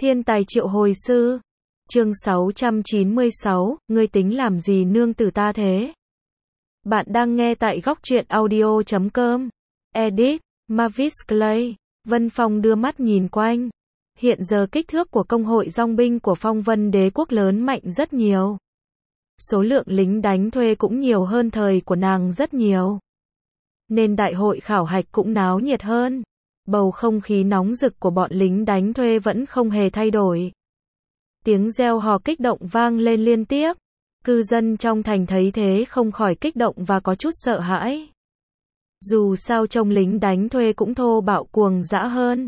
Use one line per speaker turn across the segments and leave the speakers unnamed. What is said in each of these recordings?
Thiên tài triệu hồi sư. Chương 696, ngươi tính làm gì nương tử ta thế? Bạn đang nghe tại góc truyện audio.com. Edit, Mavis Clay. Vân Phong đưa mắt nhìn quanh. Hiện giờ kích thước của công hội dòng binh của Phong Vân Đế quốc lớn mạnh rất nhiều. Số lượng lính đánh thuê cũng nhiều hơn thời của nàng rất nhiều. Nên đại hội khảo hạch cũng náo nhiệt hơn. Bầu không khí nóng rực của bọn lính đánh thuê vẫn không hề thay đổi. Tiếng reo hò kích động vang lên liên tiếp. Cư dân trong thành thấy thế không khỏi kích động và có chút sợ hãi. Dù sao trông lính đánh thuê cũng thô bạo cuồng dã hơn.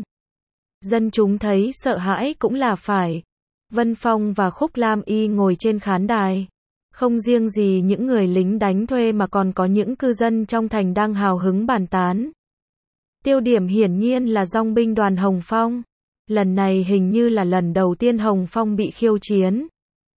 Dân chúng thấy sợ hãi cũng là phải. Vân Phong và Khúc Lam Y ngồi trên khán đài. Không riêng gì những người lính đánh thuê mà còn có những cư dân trong thành đang hào hứng bàn tán. Tiêu điểm hiển nhiên là dòng binh đoàn Hồng Phong. Lần này hình như là lần đầu tiên Hồng Phong bị khiêu chiến.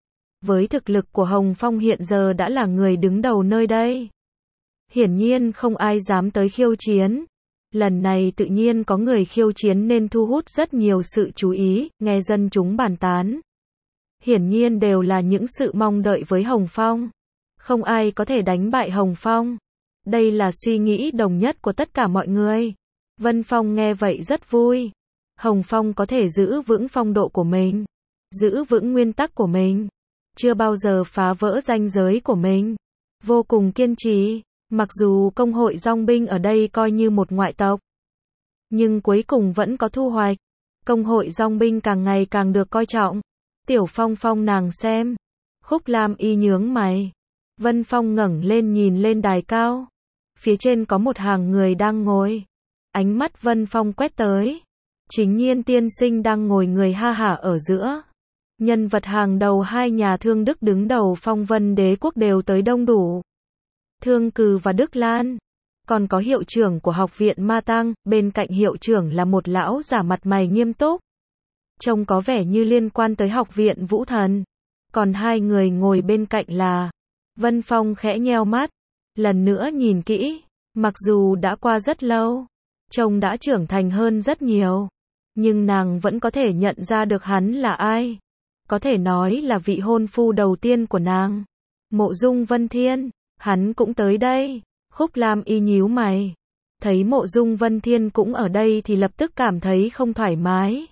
Với thực lực của Hồng Phong hiện giờ đã là người đứng đầu nơi đây. Hiển nhiên không ai dám tới khiêu chiến. Lần này tự nhiên có người khiêu chiến nên thu hút rất nhiều sự chú ý, nghe dân chúng bàn tán. Hiển nhiên đều là những sự mong đợi với Hồng Phong. Không ai có thể đánh bại Hồng Phong. Đây là suy nghĩ đồng nhất của tất cả mọi người. Vân Phong nghe vậy rất vui. Hồng Phong có thể giữ vững phong độ của mình, giữ vững nguyên tắc của mình, chưa bao giờ phá vỡ ranh giới của mình, vô cùng kiên trì. Mặc dù công hội dòng binh ở đây coi như một ngoại tộc, nhưng cuối cùng vẫn có thu hoạch. Công hội dòng binh càng ngày càng được coi trọng. Tiểu Phong Phong nàng xem. Khúc Lam Y nhướng mày. Vân Phong ngẩng lên nhìn lên đài cao. Phía trên có một hàng người đang ngồi. Ánh mắt Vân Phong quét tới. Chính Nhiên tiên sinh đang ngồi người ha hả ở giữa. Nhân vật hàng đầu hai nhà Thương Đức đứng đầu Phong Vân Đế quốc đều tới đông đủ. Thương Cừ và Đức Lan. Còn có hiệu trưởng của học viện Ma Tăng, bên cạnh hiệu trưởng là một lão giả mặt mày nghiêm túc. Trông có vẻ như liên quan tới học viện Vũ Thần. Còn hai người ngồi bên cạnh là... Vân Phong khẽ nheo mắt. Lần nữa nhìn kỹ. Mặc dù đã qua rất lâu. Trông đã trưởng thành hơn rất nhiều. Nhưng nàng vẫn có thể nhận ra được hắn là ai. Có thể nói là vị hôn phu đầu tiên của nàng. Mộ Dung Vân Thiên. Hắn cũng tới đây. Khúc Lam Y nhíu mày. Thấy Mộ Dung Vân Thiên cũng ở đây thì lập tức cảm thấy không thoải mái.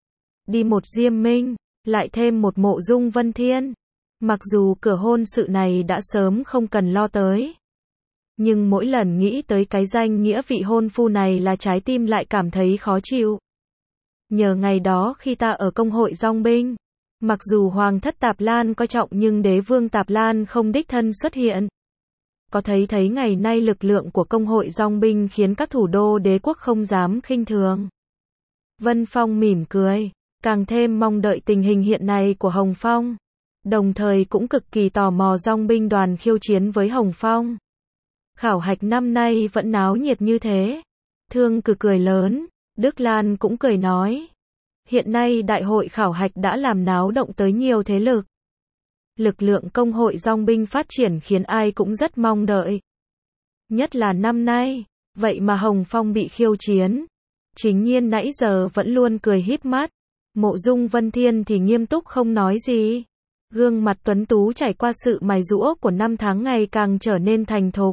Đi một Diêm Minh, lại thêm một Mộ Dung Vân Thiên. Mặc dù cửa hôn sự này đã sớm không cần lo tới. Nhưng mỗi lần nghĩ tới cái danh nghĩa vị hôn phu này là trái tim lại cảm thấy khó chịu. Nhờ ngày đó khi ta ở công hội dòng binh, mặc dù Hoàng thất Tạp Lan coi trọng nhưng đế vương Tạp Lan không đích thân xuất hiện. Có thấy ngày nay lực lượng của công hội dòng binh khiến các thủ đô đế quốc không dám khinh thường. Vân Phong mỉm cười, càng thêm mong đợi tình hình hiện nay của Hồng Phong. Đồng thời cũng cực kỳ tò mò dòng binh đoàn khiêu chiến với Hồng Phong. Khảo hạch năm nay vẫn náo nhiệt như thế. Thương Cừ cười lớn, Đức Lan cũng cười nói. Hiện nay đại hội khảo hạch đã làm náo động tới nhiều thế lực. Lực lượng công hội dòng binh phát triển khiến ai cũng rất mong đợi. Nhất là năm nay, vậy mà Hồng Phong bị khiêu chiến. Chính Nhiên nãy giờ vẫn luôn cười híp mắt. Mộ Dung Vân Thiên thì nghiêm túc không nói gì. Gương mặt tuấn tú trải qua sự mài giũa của năm tháng ngày càng trở nên thành thục.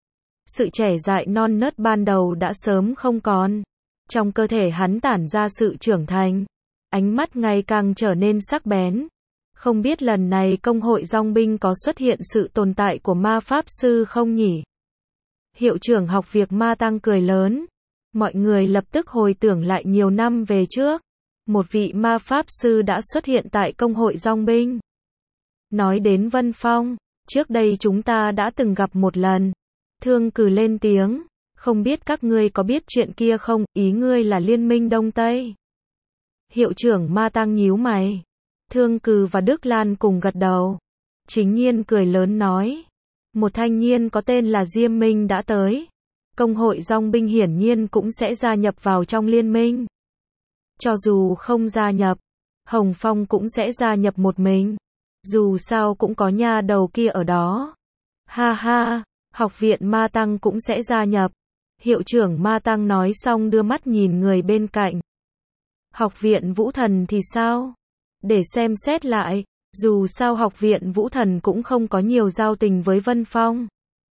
Sự trẻ dại non nớt ban đầu đã sớm không còn. Trong cơ thể hắn tản ra sự trưởng thành. Ánh mắt ngày càng trở nên sắc bén. Không biết lần này công hội dòng binh có xuất hiện sự tồn tại của ma pháp sư không nhỉ? Hiệu trưởng học việc Ma Tăng cười lớn. Mọi người lập tức hồi tưởng lại nhiều năm về trước. Một vị ma pháp sư đã xuất hiện tại công hội dòng binh. Nói đến Vân Phong, trước đây chúng ta đã từng gặp một lần. Thương Cừ lên tiếng. Không biết các ngươi có biết chuyện kia không, ý ngươi là Liên minh Đông Tây. Hiệu trưởng Ma Tăng nhíu mày. Thương Cừ và Đức Lan cùng gật đầu. Chính Nhiên cười lớn nói. Một thanh niên có tên là Diêm Minh đã tới. Công hội dòng binh hiển nhiên cũng sẽ gia nhập vào trong liên minh. Cho dù không gia nhập, Hồng Phong cũng sẽ gia nhập một mình. Dù sao cũng có nha đầu kia ở đó. Ha ha, học viện Ma Tăng cũng sẽ gia nhập. Hiệu trưởng Ma Tăng nói xong đưa mắt nhìn người bên cạnh. Học viện Vũ Thần thì sao? Để xem xét lại, dù sao học viện Vũ Thần cũng không có nhiều giao tình với Vân Phong.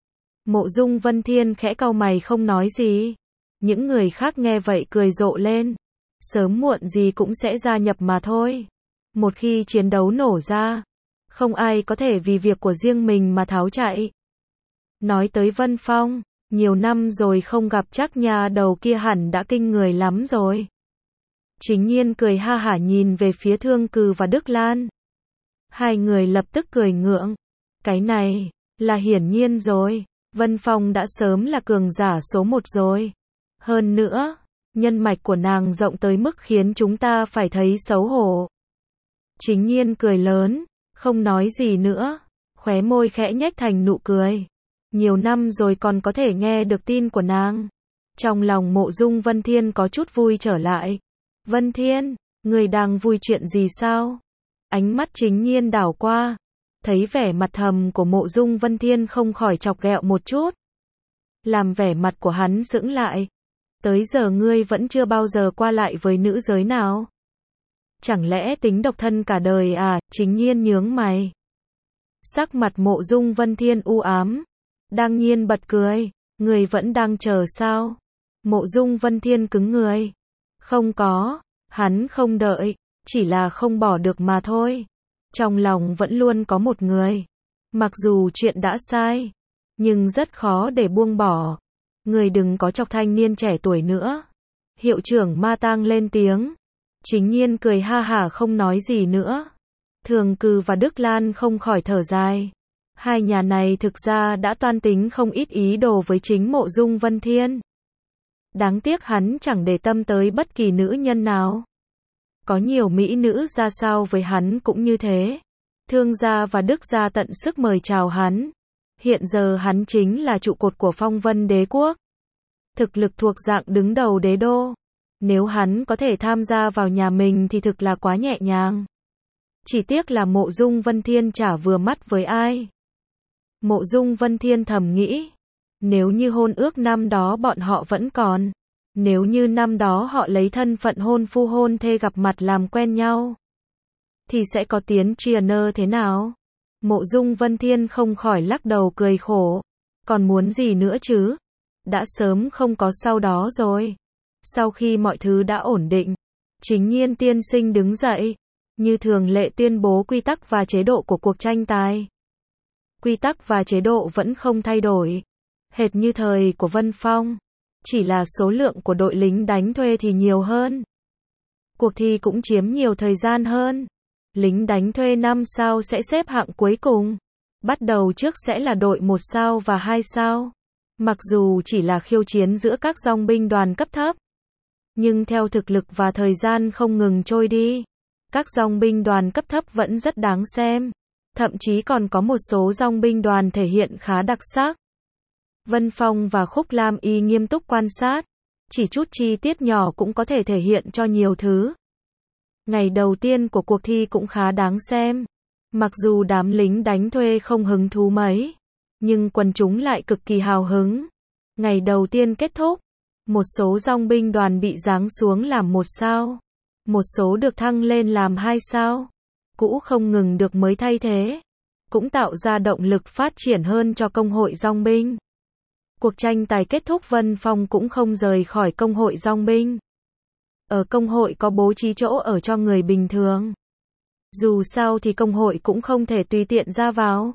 Mộ Dung Vân Thiên khẽ cau mày không nói gì. Những người khác nghe vậy cười rộ lên. Sớm muộn gì cũng sẽ gia nhập mà thôi. Một khi chiến đấu nổ ra, không ai có thể vì việc của riêng mình mà tháo chạy. Nói tới Vân Phong, nhiều năm rồi không gặp, chắc nhà đầu kia hẳn đã kinh người lắm rồi. Chính Nhiên cười ha hả nhìn về phía Thương Cừ và Đức Lan. Hai người lập tức cười ngượng. Cái này, là hiển nhiên rồi. Vân Phong đã sớm là cường giả số 1 rồi. Hơn nữa, nhân mạch của nàng rộng tới mức khiến chúng ta phải thấy xấu hổ. Chính Nhiên cười lớn, không nói gì nữa. Khóe môi khẽ nhếch thành nụ cười. Nhiều năm rồi còn có thể nghe được tin của nàng. Trong lòng Mộ Dung Vân Thiên có chút vui trở lại. Vân Thiên, người đang vui chuyện gì sao? Ánh mắt Chính Nhiên đảo qua. Thấy vẻ mặt thầm của Mộ Dung Vân Thiên không khỏi chọc ghẹo một chút. Làm vẻ mặt của hắn sững lại. Tới giờ ngươi vẫn chưa bao giờ qua lại với nữ giới nào? Chẳng lẽ tính độc thân cả đời à? Chính Nhiên nhướng mày. Sắc mặt Mộ Dung Vân Thiên u ám. Đang nhiên bật cười. Người vẫn đang chờ sao? Mộ Dung Vân Thiên cứng người. Không có, hắn không đợi, chỉ là không bỏ được mà thôi. Trong lòng vẫn luôn có một người. Mặc dù chuyện đã sai, nhưng rất khó để buông bỏ. Người đừng có chọc thanh niên trẻ tuổi nữa. Hiệu trưởng Ma Tang lên tiếng. Chính Nhiên cười ha hả không nói gì nữa. Thường Cừ và Đức Lan không khỏi thở dài. Hai nhà này thực ra đã toan tính không ít ý đồ với chính Mộ Dung Vân Thiên. Đáng tiếc hắn chẳng để tâm tới bất kỳ nữ nhân nào. Có nhiều mỹ nữ ra sao với hắn cũng như thế. Thương gia và Đức gia tận sức mời chào hắn. Hiện giờ hắn chính là trụ cột của Phong Vân Đế quốc. Thực lực thuộc dạng đứng đầu đế đô. Nếu hắn có thể tham gia vào nhà mình thì thực là quá nhẹ nhàng. Chỉ tiếc là Mộ Dung Vân Thiên chả vừa mắt với ai. Mộ Dung Vân Thiên thầm nghĩ. Nếu như hôn ước năm đó bọn họ vẫn còn. Nếu như năm đó họ lấy thân phận hôn phu hôn thê gặp mặt làm quen nhau. Thì sẽ có tiến triển thế nào? Mộ Dung Vân Thiên không khỏi lắc đầu cười khổ. Còn muốn gì nữa chứ? Đã sớm không có sau đó rồi. Sau khi mọi thứ đã ổn định, Chính Nhiên tiên sinh đứng dậy. Như thường lệ tuyên bố quy tắc và chế độ của cuộc tranh tài. Quy tắc và chế độ vẫn không thay đổi. Hệt như thời của Vân Phong. Chỉ là số lượng của đội lính đánh thuê thì nhiều hơn. Cuộc thi cũng chiếm nhiều thời gian hơn. Lính đánh thuê 5 sao sẽ xếp hạng cuối cùng. Bắt đầu trước sẽ là đội 1 sao và 2 sao. Mặc dù chỉ là khiêu chiến giữa các dòng binh đoàn cấp thấp. Nhưng theo thực lực và thời gian không ngừng trôi đi. Các dòng binh đoàn cấp thấp vẫn rất đáng xem. Thậm chí còn có một số dòng binh đoàn thể hiện khá đặc sắc. Vân Phong và Khúc Lam Y nghiêm túc quan sát. Chỉ chút chi tiết nhỏ cũng có thể thể hiện cho nhiều thứ. Ngày đầu tiên của cuộc thi cũng khá đáng xem. Mặc dù đám lính đánh thuê không hứng thú mấy. Nhưng quần chúng lại cực kỳ hào hứng. Ngày đầu tiên kết thúc. Một số dòng binh đoàn bị giáng xuống làm 1 sao. Một số được thăng lên làm 2 sao. Cũ không ngừng được mới thay thế. Cũng tạo ra động lực phát triển hơn cho công hội dòng binh. Cuộc tranh tài kết thúc Vân Phong cũng không rời khỏi công hội dòng binh. Ở công hội có bố trí chỗ ở cho người bình thường. Dù sao thì công hội cũng không thể tùy tiện ra vào.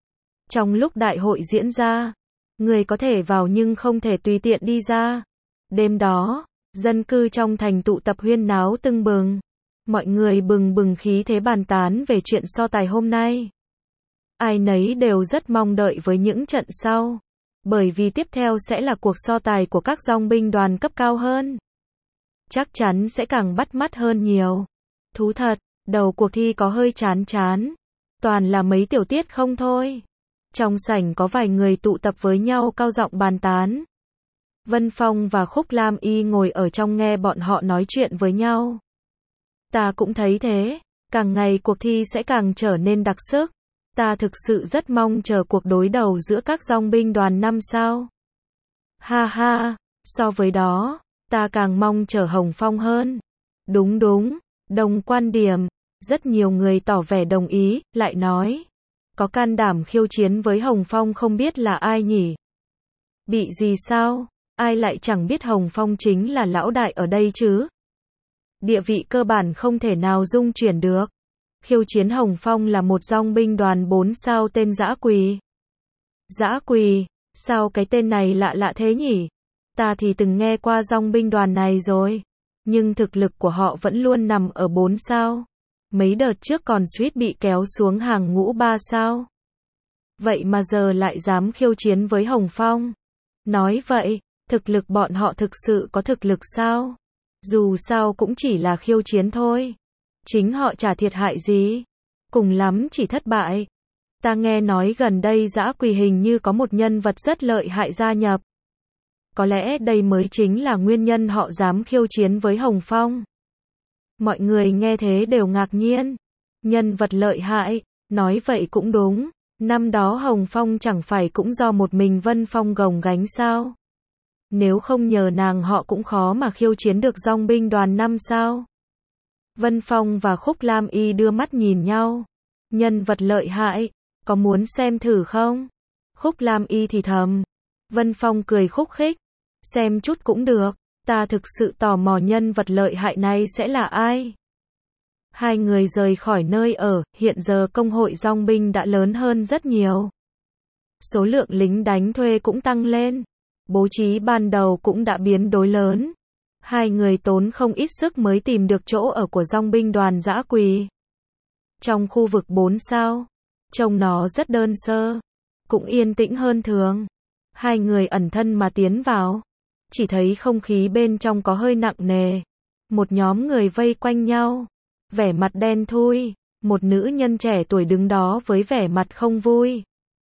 Trong lúc đại hội diễn ra, người có thể vào nhưng không thể tùy tiện đi ra. Đêm đó, dân cư trong thành tụ tập huyên náo tưng bừng. Mọi người bừng bừng khí thế bàn tán về chuyện so tài hôm nay. Ai nấy đều rất mong đợi với những trận sau. Bởi vì tiếp theo sẽ là cuộc so tài của các dòng binh đoàn cấp cao hơn. Chắc chắn sẽ càng bắt mắt hơn nhiều. Thú thật, đầu cuộc thi có hơi chán. Toàn là mấy tiểu tiết không thôi. Trong sảnh có vài người tụ tập với nhau cao giọng bàn tán. Vân Phong và Khúc Lam Y ngồi ở trong nghe bọn họ nói chuyện với nhau. Ta cũng thấy thế. Càng ngày cuộc thi sẽ càng trở nên đặc sắc. Ta thực sự rất mong chờ cuộc đối đầu giữa các dòng binh đoàn 5 sao. Ha ha, so với đó, ta càng mong chờ Hồng Phong hơn. Đúng đúng, đồng quan điểm. Rất nhiều người tỏ vẻ đồng ý, lại nói. Có can đảm khiêu chiến với Hồng Phong không biết là ai nhỉ? Bị gì sao? Ai lại chẳng biết Hồng Phong chính là lão đại ở đây chứ? Địa vị cơ bản không thể nào dung chuyển được. Khiêu chiến Hồng Phong là một dòng binh đoàn 4 sao tên Dã Quỳ. Dã Quỳ, sao cái tên này lạ lạ thế nhỉ? Ta thì từng nghe qua dòng binh đoàn này rồi. Nhưng thực lực của họ vẫn luôn nằm ở 4 sao. Mấy đợt trước còn suýt bị kéo xuống hàng ngũ 3 sao. Vậy mà giờ lại dám khiêu chiến với Hồng Phong. Nói vậy, thực lực bọn họ thực sự có thực lực sao? Dù sao cũng chỉ là khiêu chiến thôi. Chính họ chả thiệt hại gì. Cùng lắm chỉ thất bại. Ta nghe nói gần đây Dã Quỳ hình như có một nhân vật rất lợi hại gia nhập. Có lẽ đây mới chính là nguyên nhân họ dám khiêu chiến với Hồng Phong. Mọi người nghe thế đều ngạc nhiên. Nhân vật lợi hại, nói vậy cũng đúng. Năm đó Hồng Phong chẳng phải cũng do một mình Vân Phong gồng gánh sao? Nếu không nhờ nàng họ cũng khó mà khiêu chiến được dòng binh đoàn 5 sao. Vân Phong và Khúc Lam Y đưa mắt nhìn nhau. Nhân vật lợi hại, có muốn xem thử không? Khúc Lam Y thì thầm. Vân Phong cười khúc khích. Xem chút cũng được, ta thực sự tò mò nhân vật lợi hại này sẽ là ai? Hai người rời khỏi nơi ở, hiện giờ công hội dòng binh đã lớn hơn rất nhiều. Số lượng lính đánh thuê cũng tăng lên. Bố trí ban đầu cũng đã biến đổi lớn. Hai người tốn không ít sức mới tìm được chỗ ở của dòng binh đoàn Dã Quỳ. Trong khu vực 4 sao, trông nó rất đơn sơ, cũng yên tĩnh hơn thường. Hai người ẩn thân mà tiến vào. Chỉ thấy không khí bên trong có hơi nặng nề. Một nhóm người vây quanh nhau. Vẻ mặt đen thui. Một nữ nhân trẻ tuổi đứng đó với vẻ mặt không vui.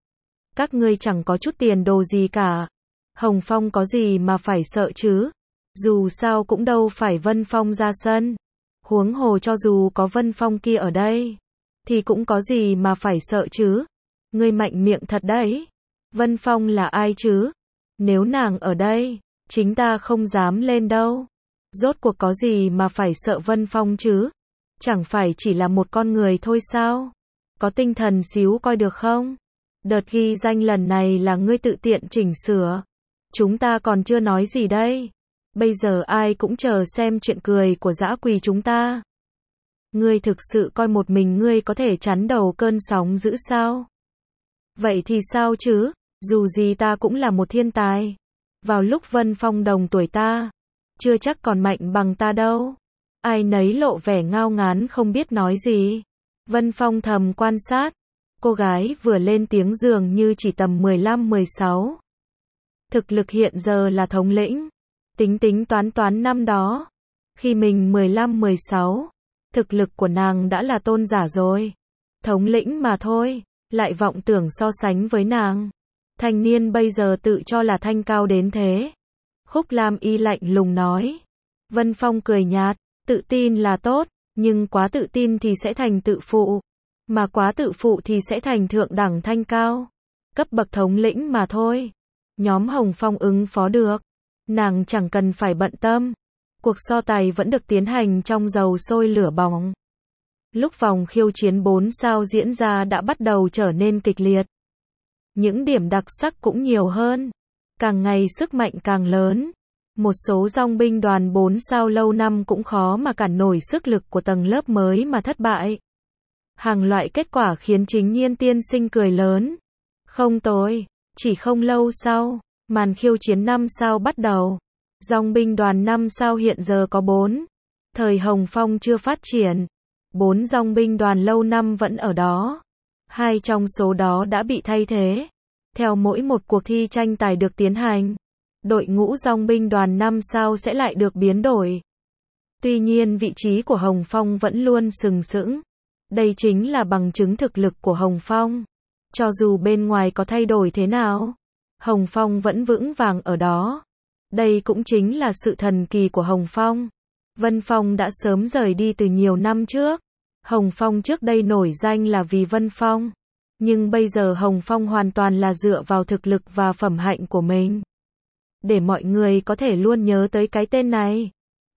Các ngươi chẳng có chút tiền đồ gì cả. Hồng Phong có gì mà phải sợ chứ? Dù sao cũng đâu phải Vân Phong ra sân. Huống hồ cho dù có Vân Phong kia ở đây, thì cũng có gì mà phải sợ chứ? Ngươi mạnh miệng thật đấy. Vân Phong là ai chứ? Nếu nàng ở đây, chính ta không dám lên đâu. Rốt cuộc có gì mà phải sợ Vân Phong chứ? Chẳng phải chỉ là một con người thôi sao? Có tinh thần xíu coi được không? Đợt ghi danh lần này là ngươi tự tiện chỉnh sửa. Chúng ta còn chưa nói gì đây. Bây giờ ai cũng chờ xem chuyện cười của Dã Quỳ chúng ta. Ngươi thực sự coi một mình ngươi có thể chắn đầu cơn sóng dữ sao? Vậy thì sao chứ? Dù gì ta cũng là một thiên tài. Vào lúc Vân Phong đồng tuổi ta, chưa chắc còn mạnh bằng ta đâu. Ai nấy lộ vẻ ngao ngán không biết nói gì. Vân Phong thầm quan sát. Cô gái vừa lên tiếng dường như chỉ tầm 15-16. Thực lực hiện giờ là thống lĩnh. Tính tính toán toán năm đó. Khi mình 15-16, thực lực của nàng đã là tôn giả rồi. Thống lĩnh mà thôi, lại vọng tưởng so sánh với nàng. Thanh niên bây giờ tự cho là thanh cao đến thế. Khúc Lam Y lạnh lùng nói. Vân Phong cười nhạt, tự tin là tốt, nhưng quá tự tin thì sẽ thành tự phụ. Mà quá tự phụ thì sẽ thành thượng đẳng thanh cao. Cấp bậc thống lĩnh mà thôi. Nhóm Hồng Phong ứng phó được. Nàng chẳng cần phải bận tâm. Cuộc so tài vẫn được tiến hành trong dầu sôi lửa bỏng. Lúc vòng khiêu chiến 4 sao diễn ra đã bắt đầu trở nên kịch liệt. Những điểm đặc sắc cũng nhiều hơn. Càng ngày sức mạnh càng lớn. Một số dòng binh đoàn 4 sao lâu năm cũng khó mà cản nổi sức lực của tầng lớp mới mà thất bại. Hàng loại kết quả khiến chính Nhiên tiên sinh cười lớn. Không tồi, chỉ không lâu sau, màn khiêu chiến 5 sao bắt đầu. Dòng binh đoàn 5 sao hiện giờ có 4. Thời Hồng Phong chưa phát triển. 4 dòng binh đoàn lâu năm vẫn ở đó. 2 trong số đó đã bị thay thế. Theo mỗi một cuộc thi tranh tài được tiến hành, đội ngũ dòng binh đoàn 5 sao sẽ lại được biến đổi. Tuy nhiên vị trí của Hồng Phong vẫn luôn sừng sững. Đây chính là bằng chứng thực lực của Hồng Phong. Cho dù bên ngoài có thay đổi thế nào, Hồng Phong vẫn vững vàng ở đó. Đây cũng chính là sự thần kỳ của Hồng Phong. Vân Phong đã sớm rời đi từ nhiều năm trước. Hồng Phong trước đây nổi danh là vì Vân Phong. Nhưng bây giờ Hồng Phong hoàn toàn là dựa vào thực lực và phẩm hạnh của mình. Để mọi người có thể luôn nhớ tới cái tên này.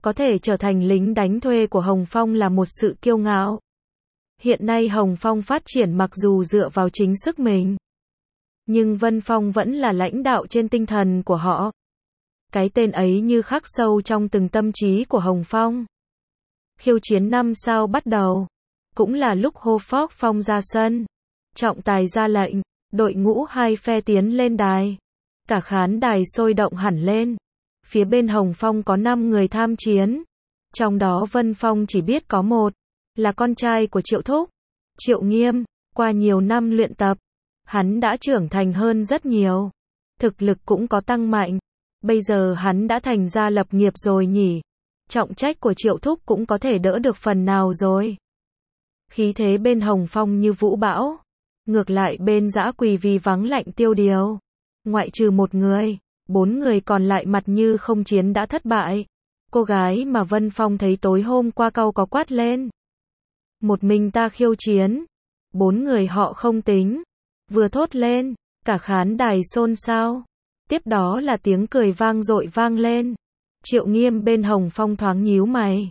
Có thể trở thành lính đánh thuê của Hồng Phong là một sự kiêu ngạo. Hiện nay Hồng Phong phát triển mặc dù dựa vào chính sức mình, nhưng Vân Phong vẫn là lãnh đạo trên tinh thần của họ. Cái tên ấy như khắc sâu trong từng tâm trí của Hồng Phong. Khiêu chiến 5 sao bắt đầu. Cũng là lúc Hồ Phóc Phong ra sân. Trọng tài ra lệnh, đội ngũ hai phe tiến lên đài. Cả khán đài sôi động hẳn lên. Phía bên Hồng Phong có 5 người tham chiến. Trong đó Vân Phong chỉ biết có một, là con trai của Triệu Thúc, Triệu Nghiêm. Qua nhiều năm luyện tập, hắn đã trưởng thành hơn rất nhiều. Thực lực cũng có tăng mạnh. Bây giờ hắn đã thành gia lập nghiệp rồi nhỉ. Trọng trách của Triệu Thúc cũng có thể đỡ được phần nào rồi. Khí thế bên Hồng Phong như vũ bão. Ngược lại bên Dã Quỳ vì vắng lạnh tiêu điều. Ngoại trừ một người, 4 người còn lại mặt như không chiến đã thất bại. Cô gái mà Vân Phong thấy tối hôm qua cau có quát lên. Một mình ta khiêu chiến. 4 người họ không tính. Vừa thốt lên, cả khán đài xôn xao. Tiếp đó là tiếng cười vang dội vang lên. Triệu Nghiêm bên Hồng Phong thoáng nhíu mày.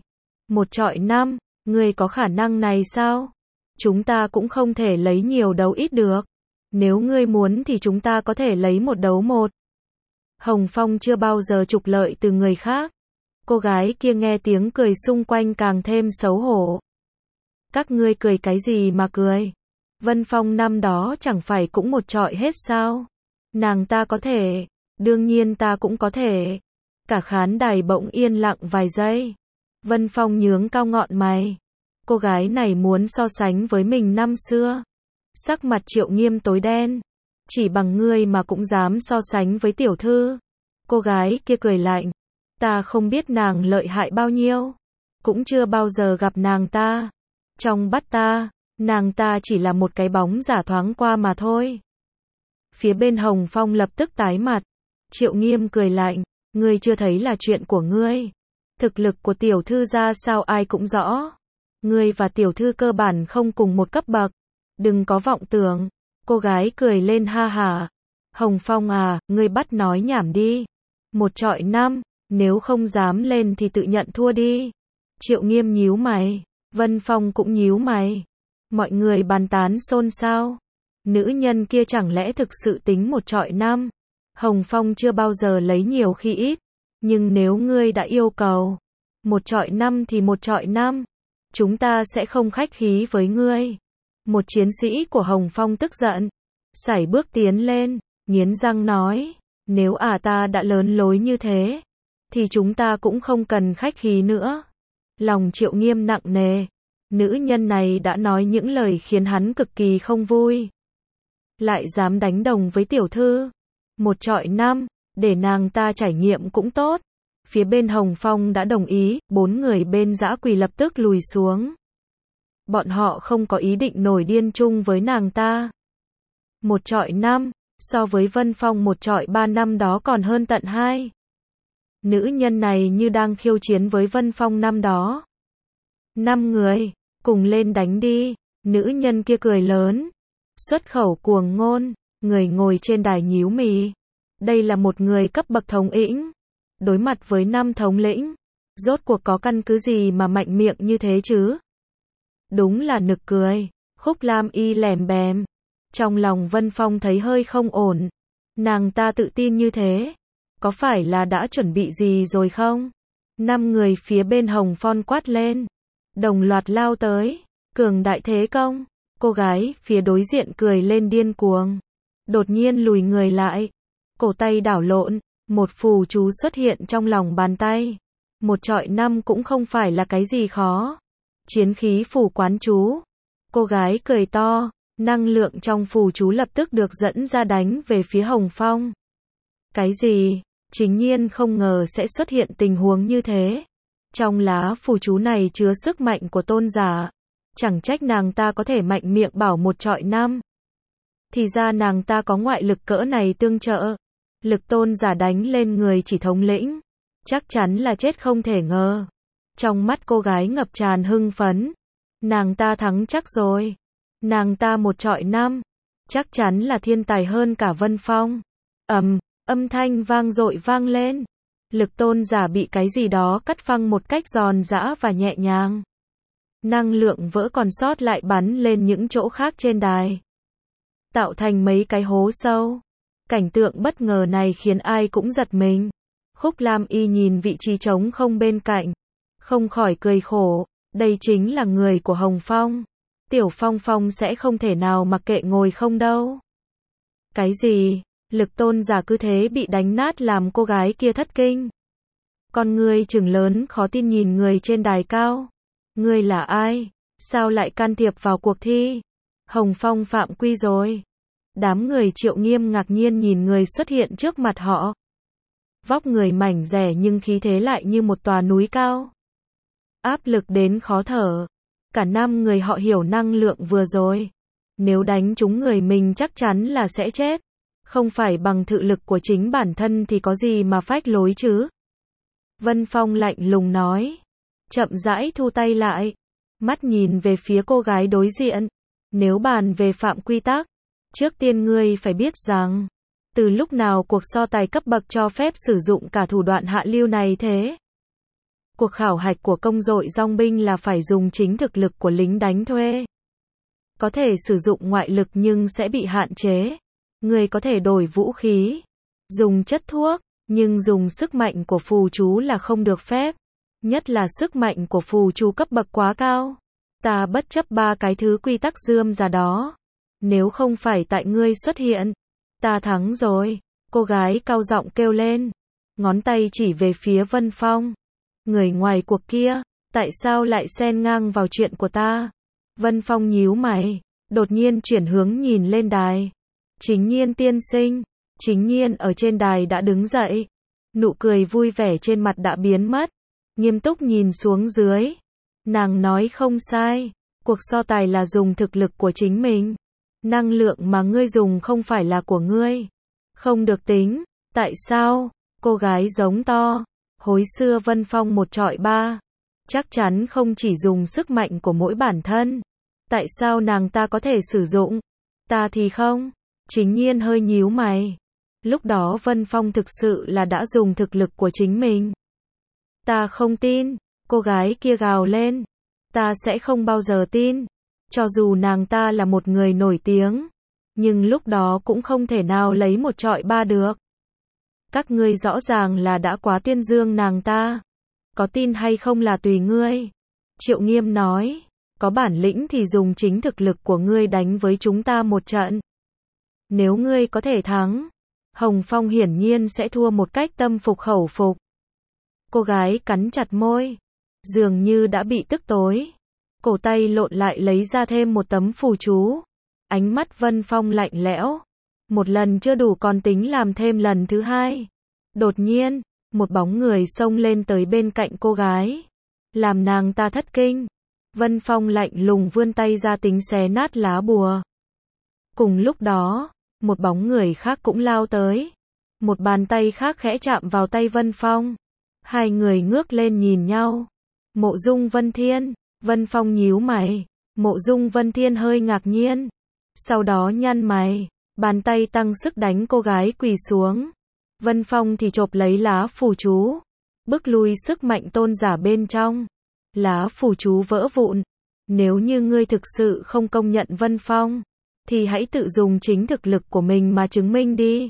1-5, ngươi có khả năng này sao? Chúng ta cũng không thể lấy nhiều đấu ít được. Nếu ngươi muốn thì chúng ta có thể lấy 1 đấu 1. Hồng Phong chưa bao giờ trục lợi từ người khác. Cô gái kia nghe tiếng cười xung quanh càng thêm xấu hổ. Các ngươi cười cái gì mà cười? Vân Phong năm đó chẳng phải cũng một trọi hết sao? Nàng ta có thể, đương nhiên ta cũng có thể. Cả khán đài bỗng yên lặng vài giây. Vân Phong nhướng cao ngọn mày. Cô gái này muốn so sánh với mình năm xưa. Sắc mặt Triệu Nghiêm tối đen. Chỉ bằng ngươi mà cũng dám so sánh với tiểu thư. Cô gái kia cười lạnh. Ta không biết nàng lợi hại bao nhiêu. Cũng chưa bao giờ gặp nàng ta. Trong mắt ta, nàng ta chỉ là một cái bóng giả thoáng qua mà thôi. Phía bên Hồng Phong lập tức tái mặt. Triệu Nghiêm cười lạnh. Ngươi chưa thấy là chuyện của ngươi. Thực lực của tiểu thư ra sao ai cũng rõ. Ngươi và tiểu thư cơ bản không cùng một cấp bậc. Đừng có vọng tưởng. Cô gái cười lên ha hả. Hồng Phong à, ngươi bắt nói nhảm đi. 1-5, nếu không dám lên thì tự nhận thua đi. Triệu Nghiêm nhíu mày. Vân Phong cũng nhíu mày. Mọi người bàn tán xôn xao. Nữ nhân kia chẳng lẽ thực sự tính 1-5? Hồng Phong chưa bao giờ lấy nhiều khi ít. Nhưng nếu ngươi đã yêu cầu 1-5 thì 1-5. Chúng ta sẽ không khách khí với ngươi. Một chiến sĩ của Hồng Phong tức giận. Sải bước tiến lên, nghiến răng nói. Nếu ta đã lớn lối như thế, thì chúng ta cũng không cần khách khí nữa. Lòng Triệu Nghiêm nặng nề. Nữ nhân này đã nói những lời khiến hắn cực kỳ không vui. Lại dám đánh đồng với tiểu thư. 1-5, để nàng ta trải nghiệm cũng tốt. Phía bên Hồng Phong đã đồng ý, 4 người bên Dã Quỳ lập tức lùi xuống. Bọn họ không có ý định nổi điên chung với nàng ta. 1-5, so với Vân Phong 1-3 năm đó còn hơn tận 2. Nữ nhân này như đang khiêu chiến với Vân Phong năm đó. 5 người, cùng lên đánh đi. Nữ nhân kia cười lớn. Xuất khẩu cuồng ngôn. Người ngồi trên đài nhíu mì. Đây là một người cấp bậc thống lĩnh. Đối mặt với 5 thống lĩnh. Rốt cuộc có căn cứ gì mà mạnh miệng như thế chứ? Đúng là nực cười. Khúc Lam Y lèm bèm. Trong lòng Vân Phong thấy hơi không ổn. Nàng ta tự tin như thế. Có phải là đã chuẩn bị gì rồi không? 5 người phía bên Hồng Phong quát lên. Đồng loạt lao tới. Cường đại thế công. Cô gái phía đối diện cười lên điên cuồng. Đột nhiên lùi người lại. Cổ tay đảo lộn. Một phù chú xuất hiện trong lòng bàn tay. 1-5 cũng không phải là cái gì khó. Chiến khí phù quán chú. Cô gái cười to. Năng lượng trong phù chú lập tức được dẫn ra đánh về phía Hồng Phong. Cái gì? Chính nhiên không ngờ sẽ xuất hiện tình huống như thế. Trong lá phù chú này chứa sức mạnh của tôn giả. Chẳng trách nàng ta có thể mạnh miệng bảo 1-5. Thì ra nàng ta có ngoại lực cỡ này tương trợ. Lực tôn giả đánh lên người chỉ thống lĩnh. Chắc chắn là chết không thể ngờ. Trong mắt cô gái ngập tràn hưng phấn. Nàng ta thắng chắc rồi. Nàng ta 1-5. Chắc chắn là thiên tài hơn cả Vân Phong. Âm thanh vang dội vang lên. Lực tôn giả bị cái gì đó cắt phăng một cách giòn giã và nhẹ nhàng. Năng lượng vỡ còn sót lại bắn lên những chỗ khác trên đài, tạo thành mấy cái hố sâu. Cảnh tượng bất ngờ này khiến ai cũng giật mình. Khúc Lam Y nhìn vị trí trống không bên cạnh, không khỏi cười khổ, đây chính là người của Hồng Phong. Tiểu Phong Phong sẽ không thể nào mặc kệ ngồi không đâu. Cái gì? Lực tôn giả cứ thế bị đánh nát làm cô gái kia thất kinh. Con ngươi trừng lớn khó tin nhìn người trên đài cao. Ngươi là ai? Sao lại can thiệp vào cuộc thi? Hồng Phong phạm quy rồi. Đám người Triệu Nghiêm ngạc nhiên nhìn người xuất hiện trước mặt họ. Vóc người mảnh dẻ nhưng khí thế lại như một tòa núi cao. Áp lực đến khó thở. Cả 5 người họ hiểu năng lượng vừa rồi. Nếu đánh trúng người mình chắc chắn là sẽ chết. Không phải bằng thực lực của chính bản thân thì có gì mà phách lối chứ. Vân Phong lạnh lùng nói. Chậm rãi thu tay lại. Mắt nhìn về phía cô gái đối diện. Nếu bàn về phạm quy tắc, trước tiên ngươi phải biết rằng, từ lúc nào cuộc so tài cấp bậc cho phép sử dụng cả thủ đoạn hạ lưu này thế? Cuộc khảo hạch của công đội dòng binh là phải dùng chính thực lực của lính đánh thuê. Có thể sử dụng ngoại lực nhưng sẽ bị hạn chế. Người có thể đổi vũ khí, dùng chất thuốc, nhưng dùng sức mạnh của phù chú là không được phép. Nhất là sức mạnh của phù chú cấp bậc quá cao. Ta bất chấp 3 cái thứ quy tắc rườm rà đó. Nếu không phải tại ngươi xuất hiện, ta thắng rồi. Cô gái cao giọng kêu lên, ngón tay chỉ về phía Vân Phong. Người ngoài cuộc kia, tại sao lại xen ngang vào chuyện của ta? Vân Phong nhíu mày, đột nhiên chuyển hướng nhìn lên đài. Chính Nhiên tiên sinh. Chính Nhiên ở trên đài đã đứng dậy. Nụ cười vui vẻ trên mặt đã biến mất. Nghiêm túc nhìn xuống dưới. Nàng nói không sai. Cuộc so tài là dùng thực lực của chính mình. Năng lượng mà ngươi dùng không phải là của ngươi. Không được tính. Tại sao? Cô gái giống to. Hối xưa Vân Phong 1-3. Chắc chắn không chỉ dùng sức mạnh của mỗi bản thân. Tại sao nàng ta có thể sử dụng? Ta thì không. Chính Nhiên hơi nhíu mày. Lúc đó Vân Phong thực sự là đã dùng thực lực của chính mình. Ta không tin. Cô gái kia gào lên. Ta sẽ không bao giờ tin. Cho dù nàng ta là một người nổi tiếng. Nhưng lúc đó cũng không thể nào lấy 1-3 được. Các ngươi rõ ràng là đã quá tuyên dương nàng ta. Có tin hay không là tùy ngươi. Triệu Nghiêm nói. Có bản lĩnh thì dùng chính thực lực của ngươi đánh với chúng ta một trận. Nếu ngươi có thể thắng, Hồng Phong hiển nhiên sẽ thua một cách tâm phục khẩu phục. Cô gái cắn chặt môi, dường như đã bị tức tối. Cổ tay lộn lại lấy ra thêm một tấm phù chú. Ánh mắt Vân Phong lạnh lẽo. Một lần chưa đủ còn tính làm thêm lần thứ hai. Đột nhiên, một bóng người xông lên tới bên cạnh cô gái. Làm nàng ta thất kinh. Vân Phong lạnh lùng vươn tay ra tính xé nát lá bùa. Cùng lúc đó, một bóng người khác cũng lao tới. Một bàn tay khác khẽ chạm vào tay Vân Phong. Hai người ngước lên nhìn nhau. Mộ Dung Vân Thiên. Vân Phong nhíu mày. Mộ Dung Vân Thiên hơi ngạc nhiên. Sau đó nhăn mày. Bàn tay tăng sức đánh cô gái quỳ xuống. Vân Phong thì chộp lấy lá phù chú. Bức lui sức mạnh tôn giả bên trong. Lá phù chú vỡ vụn. Nếu như ngươi thực sự không công nhận Vân Phong, thì hãy tự dùng chính thực lực của mình mà chứng minh đi.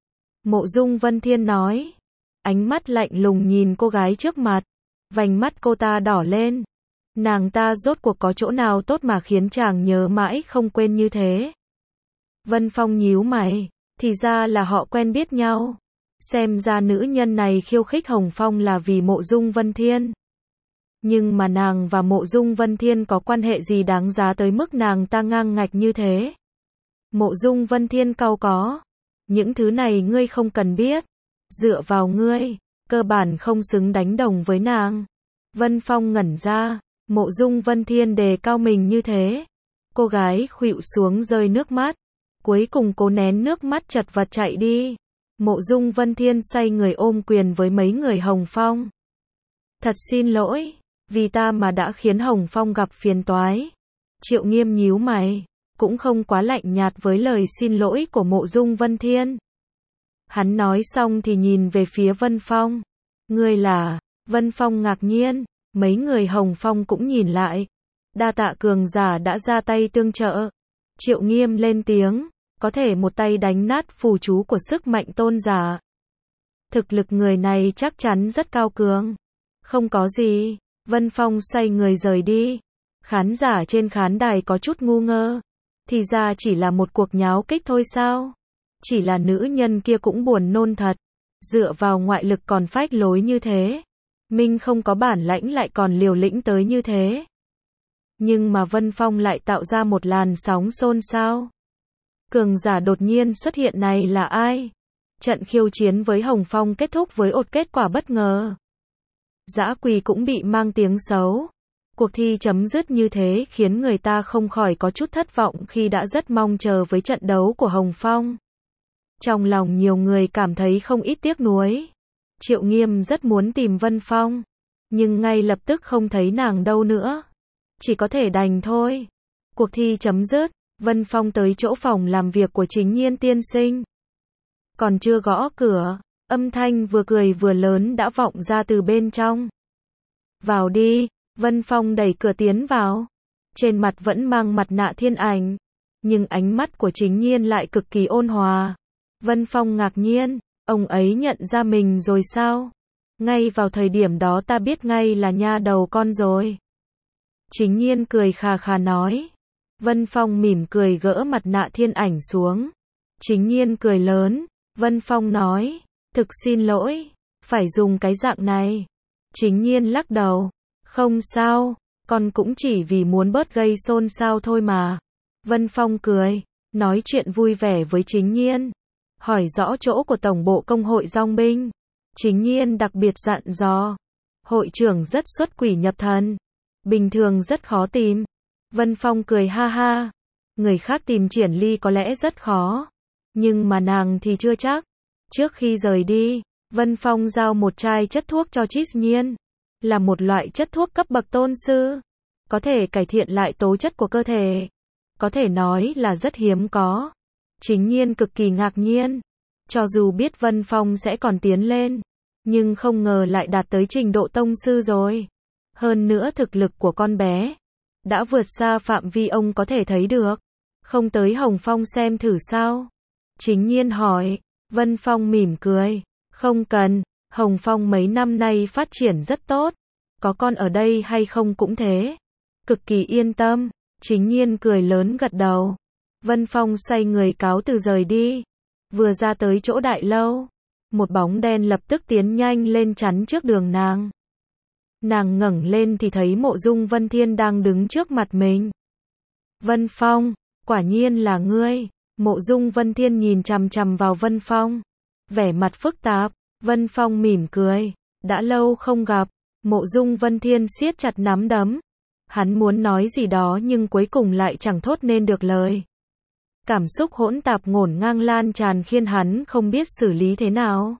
Mộ Dung Vân Thiên nói. Ánh mắt lạnh lùng nhìn cô gái trước mặt. Vành mắt cô ta đỏ lên. Nàng ta rốt cuộc có chỗ nào tốt mà khiến chàng nhớ mãi không quên như thế. Vân Phong nhíu mày. Thì ra là họ quen biết nhau. Xem ra nữ nhân này khiêu khích Hồng Phong là vì Mộ Dung Vân Thiên. Nhưng mà nàng và Mộ Dung Vân Thiên có quan hệ gì đáng giá tới mức nàng ta ngang ngạch như thế? Mộ Dung Vân Thiên cau có. Những thứ này ngươi không cần biết. Dựa vào ngươi, cơ bản không xứng đánh đồng với nàng. Vân Phong ngẩn ra. Mộ Dung Vân Thiên đề cao mình như thế. Cô gái khuỵu xuống rơi nước mắt. Cuối cùng cố nén nước mắt chật vật chạy đi. Mộ Dung Vân Thiên xoay người ôm quyền với mấy người Hồng Phong. Thật xin lỗi, vì ta mà đã khiến Hồng Phong gặp phiền toái. Triệu Nghiêm nhíu mày, cũng không quá lạnh nhạt với lời xin lỗi của Mộ Dung Vân Thiên. Hắn nói xong thì nhìn về phía Vân Phong. Ngươi là, Vân Phong ngạc nhiên, mấy người Hồng Phong cũng nhìn lại. Đa tạ cường giả đã ra tay tương trợ. Triệu Nghiêm lên tiếng, có thể một tay đánh nát phù chú của sức mạnh tôn giả. Thực lực người này chắc chắn rất cao cường. Không có gì, Vân Phong xoay người rời đi. Khán giả trên khán đài có chút ngu ngơ. Thì ra chỉ là một cuộc nháo kích thôi sao? Chỉ là nữ nhân kia cũng buồn nôn thật. Dựa vào ngoại lực còn phách lối như thế. Minh không có bản lãnh lại còn liều lĩnh tới như thế. Nhưng mà Vân Phong lại tạo ra một làn sóng xôn xao. Cường giả đột nhiên xuất hiện này là ai? Trận khiêu chiến với Hồng Phong kết thúc với một kết quả bất ngờ. Dã Quỳ cũng bị mang tiếng xấu. Cuộc thi chấm dứt như thế khiến người ta không khỏi có chút thất vọng khi đã rất mong chờ với trận đấu của Hồng Phong. Trong lòng nhiều người cảm thấy không ít tiếc nuối. Triệu Nghiêm rất muốn tìm Vân Phong, nhưng ngay lập tức không thấy nàng đâu nữa. Chỉ có thể đành thôi. Cuộc thi chấm dứt, Vân Phong tới chỗ phòng làm việc của Chính Nhiên tiên sinh. Còn chưa gõ cửa, âm thanh vừa cười vừa lớn đã vọng ra từ bên trong. Vào đi, Vân Phong đẩy cửa tiến vào. Trên mặt vẫn mang mặt nạ thiên ảnh, nhưng ánh mắt của Chính Nhiên lại cực kỳ ôn hòa. Vân Phong ngạc nhiên, ông ấy nhận ra mình rồi sao? Ngay vào thời điểm đó ta biết ngay là nha đầu con rồi. Chính Nhiên cười khà khà nói. Vân Phong mỉm cười gỡ mặt nạ thiên ảnh xuống. Chính Nhiên cười lớn. Vân Phong nói, thực xin lỗi, phải dùng cái dạng này. Chính Nhiên lắc đầu. Không sao, con cũng chỉ vì muốn bớt gây xôn xao thôi mà. Vân Phong cười, nói chuyện vui vẻ với Chính Nhiên. Hỏi rõ chỗ của Tổng bộ Công hội Dòng binh. Chính Nhiên đặc biệt dặn dò. Hội trưởng rất xuất quỷ nhập thần. Bình thường rất khó tìm. Vân Phong cười ha ha. Người khác tìm Triển Ly có lẽ rất khó. Nhưng mà nàng thì chưa chắc. Trước khi rời đi, Vân Phong giao một chai chất thuốc cho Chính Nhiên. Là một loại chất thuốc cấp bậc tôn sư. Có thể cải thiện lại tố chất của cơ thể. Có thể nói là rất hiếm có. Chính Nhiên cực kỳ ngạc nhiên. Cho dù biết Vân Phong sẽ còn tiến lên, nhưng không ngờ lại đạt tới trình độ tông sư rồi. Hơn nữa thực lực của con bé đã vượt xa phạm vi ông có thể thấy được. Không tới Hồng Phong xem thử sao? Chính Nhiên hỏi. Vân Phong mỉm cười. Không cần, Hồng Phong mấy năm nay phát triển rất tốt. Có con ở đây hay không cũng thế. Cực kỳ yên tâm. Chính Nhiên cười lớn gật đầu. Vân Phong xoay người cáo từ rời đi. Vừa ra tới chỗ đại lâu, một bóng đen lập tức tiến nhanh lên chắn trước đường nàng. Nàng ngẩng lên thì thấy Mộ Dung Vân Thiên đang đứng trước mặt mình. Vân Phong, quả nhiên là ngươi. Mộ Dung Vân Thiên nhìn chằm chằm vào Vân Phong, vẻ mặt phức tạp. Vân Phong mỉm cười. Đã lâu không gặp. Mộ Dung Vân Thiên siết chặt nắm đấm. Hắn muốn nói gì đó nhưng cuối cùng lại chẳng thốt nên được lời. Cảm xúc hỗn tạp ngổn ngang lan tràn khiến hắn không biết xử lý thế nào.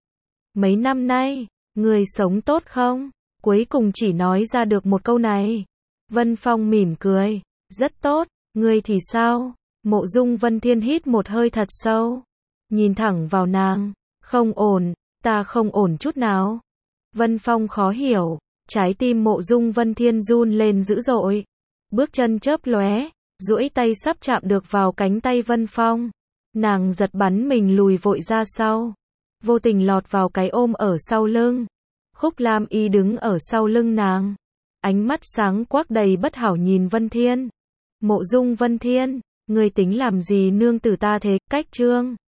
Mấy năm nay, người sống tốt không? Cuối cùng chỉ nói ra được một câu này. Vân Phong mỉm cười. Rất tốt, ngươi thì sao? Mộ Dung Vân Thiên hít một hơi thật sâu. Nhìn thẳng vào nàng. Không ổn, ta không ổn chút nào. Vân Phong khó hiểu. Trái tim Mộ Dung Vân Thiên run lên dữ dội. Bước chân chớp lóe. Duỗi tay sắp chạm được vào cánh tay Vân Phong. Nàng giật bắn mình lùi vội ra sau. Vô tình lọt vào cái ôm ở sau lưng. Khúc Lam Y đứng ở sau lưng nàng. Ánh mắt sáng quắc đầy bất hảo nhìn Vân Thiên. Mộ Dung Vân Thiên, ngươi tính làm gì nương tử ta thế? Cách chương